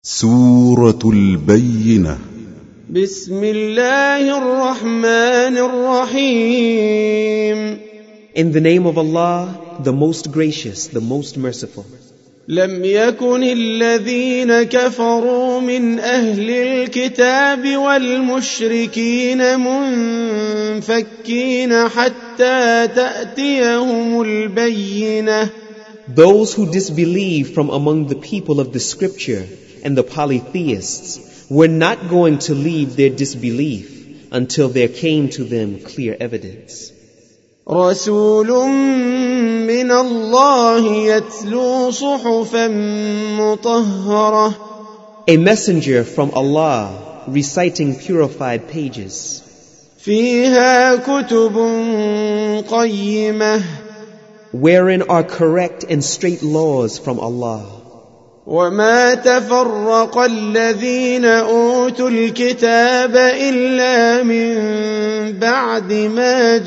سورة البينة. بسم الله الرحمن الرحيم. In the name of Allah, the most gracious, the most merciful. لم يكن الذين كفروا من أهل الكتاب والمشركين منفكين حتى تأتيهم البينة. Those who disbelieve from among the people of the scripture and the polytheists were not going to leave their disbelief until there came to them clear evidence. رسول من الله يتلو صحفا مطهرة. A messenger from Allah reciting purified pages. فيها كتب قيمة. Wherein are correct and straight laws from Allah. وما تفرق الذين أوتوا الكتاب إلا من بعد ما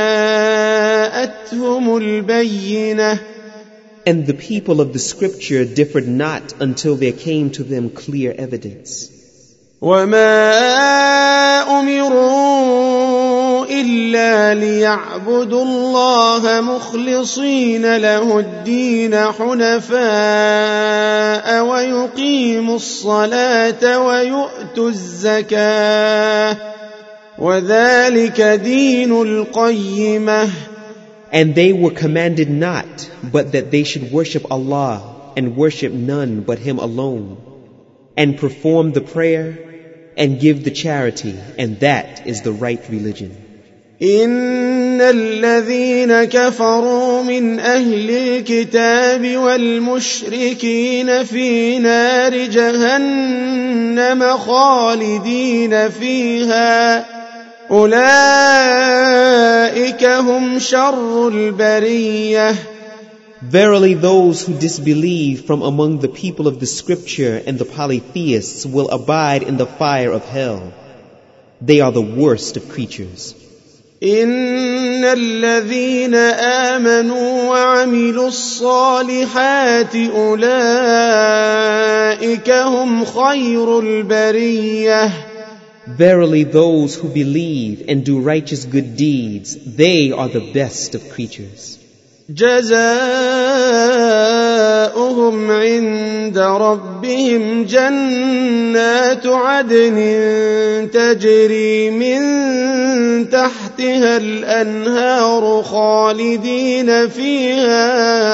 جاءتهم البينة. And the people of the scripture differed not until there came to them clear evidence. وما أمروا إلا ليعبدوا الله مخلصين له الدين حنفاء ويقيموا الصلاة ويؤتوا الزكاة وذلك دين القيمة. And they were commanded not, but that they should worship Allah and worship none but Him alone, and perform the prayer and give the charity, and that is the right religion. إن الذين كفروا من أهل الكتاب والمشركين في نار جهنم خالدين فيها أولئك هم شر البرية. Verily those who disbelieve from among the people of the scripture and the polytheists will abide in the fire of hell. They are the worst of creatures. إن الذين آمنوا وعملوا الصالحات أولئك هم خير البرية. Verily those who believe and do righteous good deeds, they are the best of creatures. جزاؤهم عند ربهم جنات عدن تجري من تحتها الأنهار خالدين فيها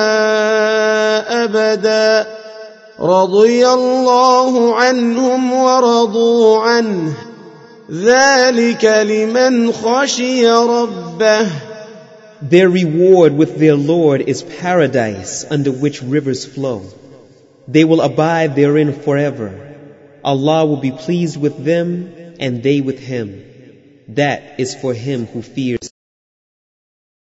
أبدا رضي الله عنهم ورضوا عنه ذلك لمن خشي ربه. Their reward with their Lord is paradise under which rivers flow. They will abide therein forever. Allah will be pleased with them and they with Him. That is for him who fears